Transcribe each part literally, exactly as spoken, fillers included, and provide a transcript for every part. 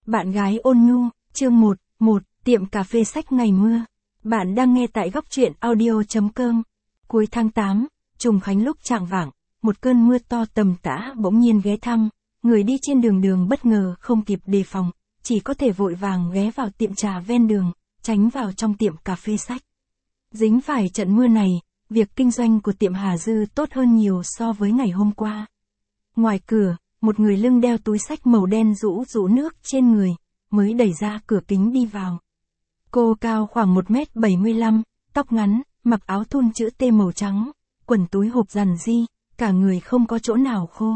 Bạn gái ôn nhu, chương một, một, tiệm cà phê sách ngày mưa. Bạn đang nghe tại góc truyện audio.com. Cuối tháng tám, trùng khánh lúc chạng vạng, một cơn mưa to tầm tã bỗng nhiên ghé thăm, người đi trên đường đường bất ngờ không kịp đề phòng, chỉ có thể vội vàng ghé vào tiệm trà ven đường, tránh vào trong tiệm cà phê sách. Dính phải trận mưa này, việc kinh doanh của tiệm Hà Dư tốt hơn nhiều so với ngày hôm qua. Ngoài cửa, một người lưng đeo túi xách màu đen rũ rũ nước trên người, mới đẩy ra cửa kính đi vào. Cô cao khoảng một mét bảy mươi lăm, tóc ngắn, mặc áo thun chữ T màu trắng, quần túi hộp rằn ri, cả người không có chỗ nào khô.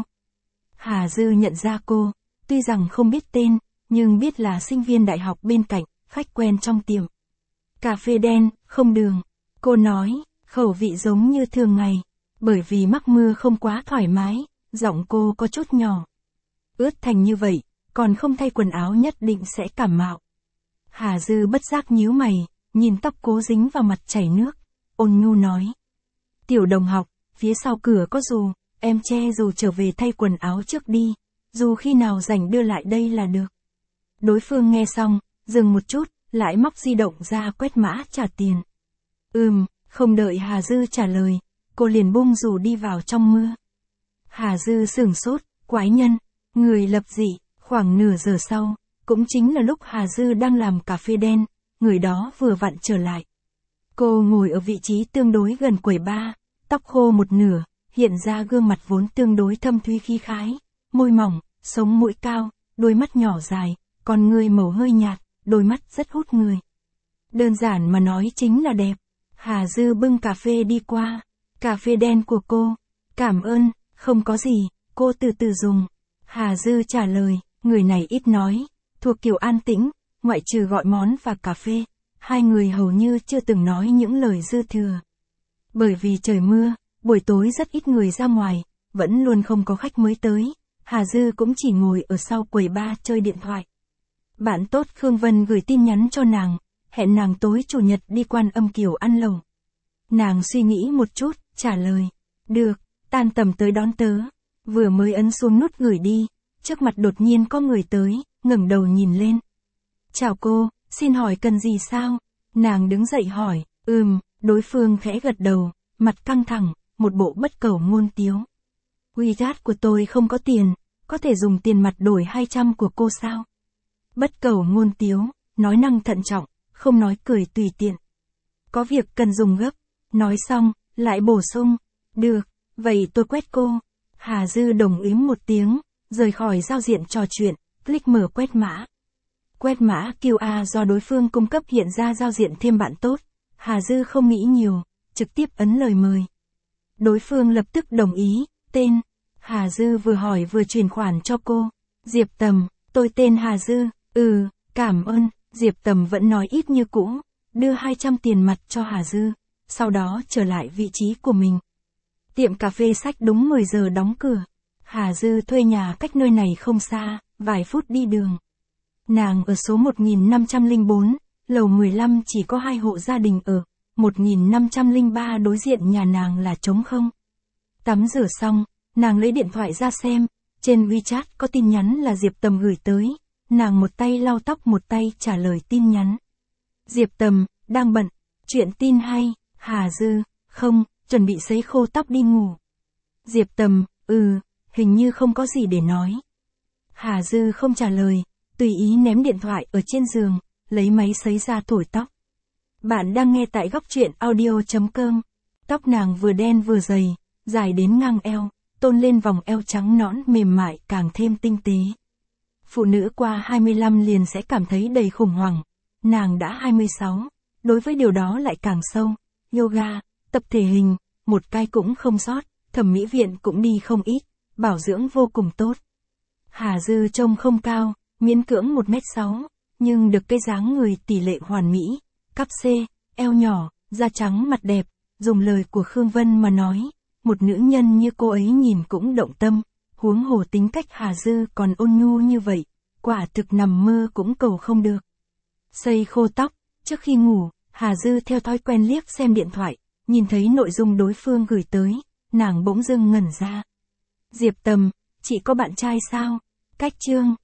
Hà Dư nhận ra cô, tuy rằng không biết tên, nhưng biết là sinh viên đại học bên cạnh, khách quen trong tiệm. Cà phê đen, không đường. Cô nói, khẩu vị giống như thường ngày, bởi vì mắc mưa không quá thoải mái, giọng cô có chút nhỏ. Ướt thành như vậy, còn không thay quần áo nhất định sẽ cảm mạo. Hà Dư bất giác nhíu mày, nhìn tóc cố dính vào mặt chảy nước, ôn nhu nói. Tiểu đồng học, phía sau cửa có dù, em che dù trở về thay quần áo trước đi, dù khi nào rảnh đưa lại đây là được. Đối phương nghe xong, dừng một chút, lại móc di động ra quét mã trả tiền. Ừm, không đợi Hà Dư trả lời, cô liền bung dù đi vào trong mưa. Hà Dư sửng sốt, quái nhân, người lập dị, khoảng nửa giờ sau, cũng chính là lúc Hà Dư đang làm cà phê đen, người đó vừa vặn trở lại. Cô ngồi ở vị trí tương đối gần quầy bar, tóc khô một nửa, hiện ra gương mặt vốn tương đối thâm thúy khí khái, môi mỏng, sống mũi cao, đôi mắt nhỏ dài, con người màu hơi nhạt, đôi mắt rất hút người. Đơn giản mà nói chính là đẹp. Hà Dư bưng cà phê đi qua, cà phê đen của cô, cảm ơn, không có gì, cô từ từ dùng. Hà Dư trả lời, người này ít nói, thuộc kiểu an tĩnh, ngoại trừ gọi món và cà phê, hai người hầu như chưa từng nói những lời dư thừa. Bởi vì trời mưa, buổi tối rất ít người ra ngoài, vẫn luôn không có khách mới tới, Hà Dư cũng chỉ ngồi ở sau quầy bar chơi điện thoại. Bạn tốt Khương Vân gửi tin nhắn cho nàng, hẹn nàng tối chủ nhật đi Quan Âm Kiều ăn lẩu. Nàng suy nghĩ một chút, trả lời, được, tan tầm tới đón tớ. Vừa mới ấn xuống nút gửi đi, trước mặt đột nhiên có người tới, ngẩng đầu nhìn lên. Chào cô, xin hỏi cần gì sao? Nàng đứng dậy hỏi, ừm, đối phương khẽ gật đầu, mặt căng thẳng, một bộ bất cầu ngôn tiếu. WeChat của tôi không có tiền, có thể dùng tiền mặt đổi hai trăm của cô sao? Bất cầu ngôn tiếu, nói năng thận trọng, không nói cười tùy tiện. Có việc cần dùng gấp, nói xong, lại bổ sung, được, vậy tôi quét cô. Hà Dư đồng ý một tiếng, rời khỏi giao diện trò chuyện, click mở quét mã. Quét mã quy rờ do đối phương cung cấp hiện ra giao diện thêm bạn tốt, Hà Dư không nghĩ nhiều, trực tiếp ấn lời mời. Đối phương lập tức đồng ý, tên, Hà Dư vừa hỏi vừa chuyển khoản cho cô, Diệp Tầm, tôi tên Hà Dư, ừ, cảm ơn, Diệp Tầm vẫn nói ít như cũ, đưa hai trăm tiền mặt cho Hà Dư, sau đó trở lại vị trí của mình. Tiệm cà phê sách đúng mười giờ đóng cửa. Hà Dư thuê nhà cách nơi này không xa, vài phút đi đường. Nàng ở số một nghìn năm trăm lẻ bốn, lầu mười lăm chỉ có hai hộ gia đình ở, một nghìn năm trăm lẻ ba đối diện nhà nàng là trống không. Tắm rửa xong, nàng lấy điện thoại ra xem, trên WeChat có tin nhắn là Diệp Tầm gửi tới, nàng một tay lau tóc một tay trả lời tin nhắn. Diệp Tầm, đang bận, chuyện tin hay, Hà Dư, không, chuẩn bị sấy khô tóc đi ngủ. Diệp Tầm, ừ, hình như không có gì để nói. Hà Dư không trả lời, tùy ý ném điện thoại ở trên giường, lấy máy sấy ra thổi tóc. Bạn đang nghe tại góc truyện audio.com. Tóc nàng vừa đen vừa dày, dài đến ngang eo, tôn lên vòng eo trắng nõn mềm mại càng thêm tinh tế. Phụ nữ qua hai mươi lăm liền sẽ cảm thấy đầy khủng hoảng. Nàng đã hai mươi sáu, đối với điều đó lại càng sâu. Yoga, tập thể hình, một cái cũng không sót, thẩm mỹ viện cũng đi không ít, bảo dưỡng vô cùng tốt. Hà Dư trông không cao, miễn cưỡng một mét sáu, nhưng được cái dáng người tỷ lệ hoàn mỹ, cắp xê, eo nhỏ, da trắng mặt đẹp, dùng lời của Khương Vân mà nói, một nữ nhân như cô ấy nhìn cũng động tâm, huống hồ tính cách Hà Dư còn ôn nhu như vậy, quả thực nằm mơ cũng cầu không được. Sấy khô tóc, trước khi ngủ, Hà Dư theo thói quen liếc xem điện thoại, nhìn thấy nội dung đối phương gửi tới, nàng bỗng dưng ngẩn ra. Diệp Tầm, chị có bạn trai sao? Cách chương,